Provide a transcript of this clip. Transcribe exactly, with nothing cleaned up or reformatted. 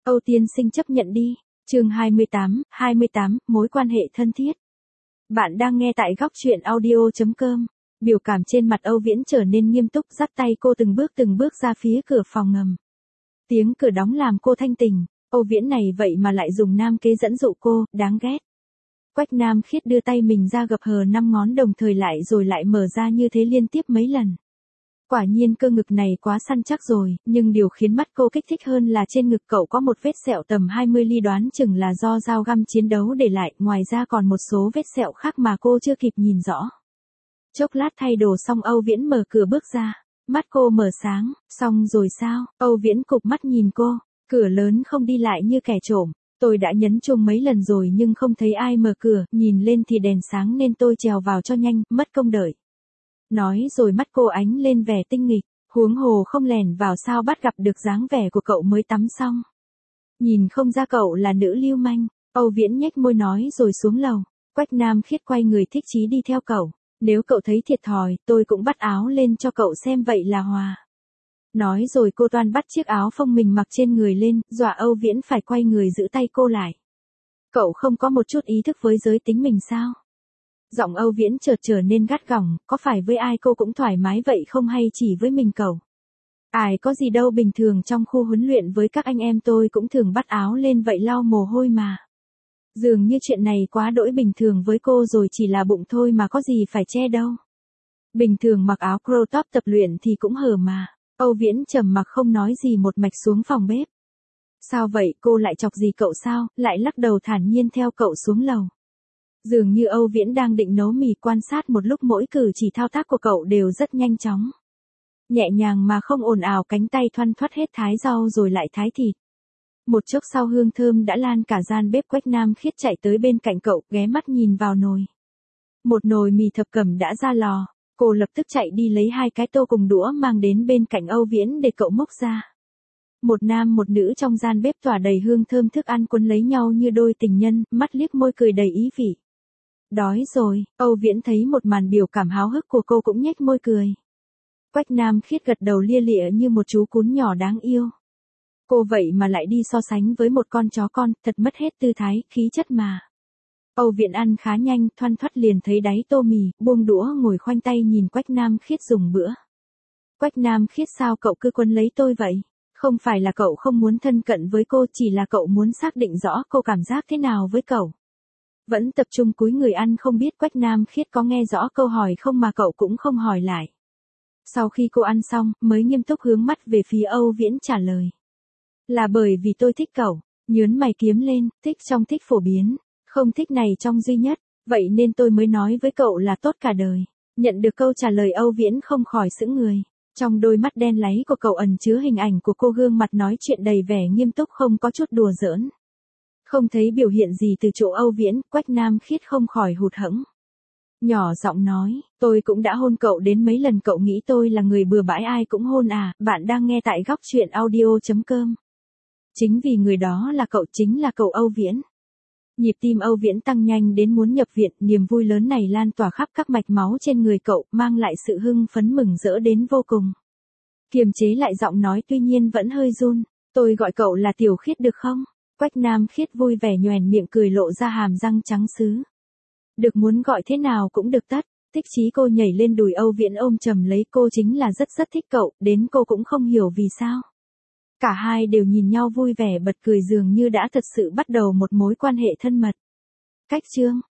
Âu tiên sinh chấp nhận đi. Chương hai mươi tám, hai mươi tám, mối quan hệ thân thiết. Bạn đang nghe tại góc truyện audio chấm com. Biểu cảm trên mặt Âu Viễn trở nên nghiêm túc, dắt tay cô từng bước từng bước ra phía cửa phòng ngầm. Tiếng cửa đóng làm cô thanh tỉnh, Âu Viễn này vậy mà lại dùng nam kế dẫn dụ cô, đáng ghét. Quách Nam Khiết đưa tay mình ra gập hờ năm ngón đồng thời lại rồi lại mở ra như thế liên tiếp mấy lần. Quả nhiên cơ ngực này quá săn chắc rồi, nhưng điều khiến mắt cô kích thích hơn là trên ngực cậu có một vết sẹo tầm hai mươi ly, đoán chừng là do dao găm chiến đấu để lại, ngoài ra còn một số vết sẹo khác mà cô chưa kịp nhìn rõ. Chốc lát thay đồ xong Âu Viễn mở cửa bước ra, mắt cô mở sáng, xong rồi sao? Âu Viễn cụp mắt nhìn cô, cửa lớn không đi lại như kẻ trộm, tôi đã nhấn chuông mấy lần rồi nhưng không thấy ai mở cửa, nhìn lên thì đèn sáng nên tôi trèo vào cho nhanh, mất công đợi. Nói rồi mắt cô ánh lên vẻ tinh nghịch, huống hồ không lèn vào sao bắt gặp được dáng vẻ của cậu mới tắm xong. Nhìn không ra cậu là nữ lưu manh, Âu Viễn nhếch môi nói rồi xuống lầu. Quách Nam Khiết quay người thích chí đi theo cậu, nếu cậu thấy thiệt thòi, tôi cũng bắt áo lên cho cậu xem vậy là hòa. Nói rồi cô toan bắt chiếc áo phông mình mặc trên người lên, dọa Âu Viễn phải quay người giữ tay cô lại. Cậu không có một chút ý thức với giới tính mình sao? Giọng Âu Viễn chợt trở nên gắt gỏng, có phải với ai cô cũng thoải mái vậy không hay chỉ với mình cậu? Ai có gì đâu, bình thường trong khu huấn luyện với các anh em tôi cũng thường bắt áo lên vậy lau mồ hôi mà. Dường như chuyện này quá đỗi bình thường với cô rồi, chỉ là bụng thôi mà có gì phải che đâu. Bình thường mặc áo crop top tập luyện thì cũng hở mà. Âu Viễn trầm mặc không nói gì, một mạch xuống phòng bếp. Sao vậy, cô lại chọc gì cậu sao? Lại lắc đầu thản nhiên theo cậu xuống lầu. Dường như Âu Viễn đang định nấu mì, quan sát một lúc mỗi cử chỉ thao tác của cậu đều rất nhanh chóng. Nhẹ nhàng mà không ồn ào, cánh tay thoăn thoắt hết thái rau rồi lại thái thịt. Một chốc sau hương thơm đã lan cả gian bếp. Quách Nam Khiết chạy tới bên cạnh cậu, ghé mắt nhìn vào nồi. Một nồi mì thập cẩm đã ra lò, cô lập tức chạy đi lấy hai cái tô cùng đũa mang đến bên cạnh Âu Viễn để cậu múc ra. Một nam một nữ trong gian bếp tỏa đầy hương thơm, thức ăn cuốn lấy nhau như đôi tình nhân, mắt liếc môi cười đầy ý vị. Đói rồi, Âu Viễn thấy một màn biểu cảm háo hức của cô cũng nhếch môi cười. Quách Nam Khiết gật đầu lia lịa như một chú cún nhỏ đáng yêu. Cô vậy mà lại đi so sánh với một con chó con, thật mất hết tư thái, khí chất mà. Âu Viễn ăn khá nhanh, thoăn thoắt liền thấy đáy tô mì, buông đũa ngồi khoanh tay nhìn Quách Nam Khiết dùng bữa. Quách Nam Khiết, sao cậu cứ quấn lấy tôi vậy? Không phải là cậu không muốn thân cận với cô, chỉ là cậu muốn xác định rõ cô cảm giác thế nào với cậu. Vẫn tập trung cúi người ăn, không biết Quách Nam Khiết có nghe rõ câu hỏi không mà cậu cũng không hỏi lại. Sau khi cô ăn xong, mới nghiêm túc hướng mắt về phía Âu Viễn trả lời. Là bởi vì tôi thích cậu, nhớn mày kiếm lên, thích trong thích phổ biến, không thích này trong duy nhất, vậy nên tôi mới nói với cậu là tốt cả đời. Nhận được câu trả lời Âu Viễn không khỏi sững người. Trong đôi mắt đen láy của cậu ẩn chứa hình ảnh của cô, gương mặt nói chuyện đầy vẻ nghiêm túc, không có chút đùa giỡn. Không thấy biểu hiện gì từ chỗ Âu Viễn, Quách Nam Khiết không khỏi hụt hẫng. Nhỏ giọng nói, tôi cũng đã hôn cậu đến mấy lần, cậu nghĩ tôi là người bừa bãi ai cũng hôn à? Bạn đang nghe tại góc truyện audio chấm com. Chính vì người đó là cậu, chính là cậu Âu Viễn. Nhịp tim Âu Viễn tăng nhanh đến muốn nhập viện, niềm vui lớn này lan tỏa khắp các mạch máu trên người cậu, mang lại sự hưng phấn mừng rỡ đến vô cùng. Kiềm chế lại giọng nói tuy nhiên vẫn hơi run, tôi gọi cậu là Tiểu Khiết được không? Quách Nam Khiết vui vẻ nhoẻn miệng cười, lộ ra hàm răng trắng sứ. Được, muốn gọi thế nào cũng được tất. Thích chí cô nhảy lên đùi Âu Viễn ôm chầm lấy cô, chính là rất rất thích cậu, đến cô cũng không hiểu vì sao. Cả hai đều nhìn nhau vui vẻ bật cười, dường như đã thật sự bắt đầu một mối quan hệ thân mật. Cách chương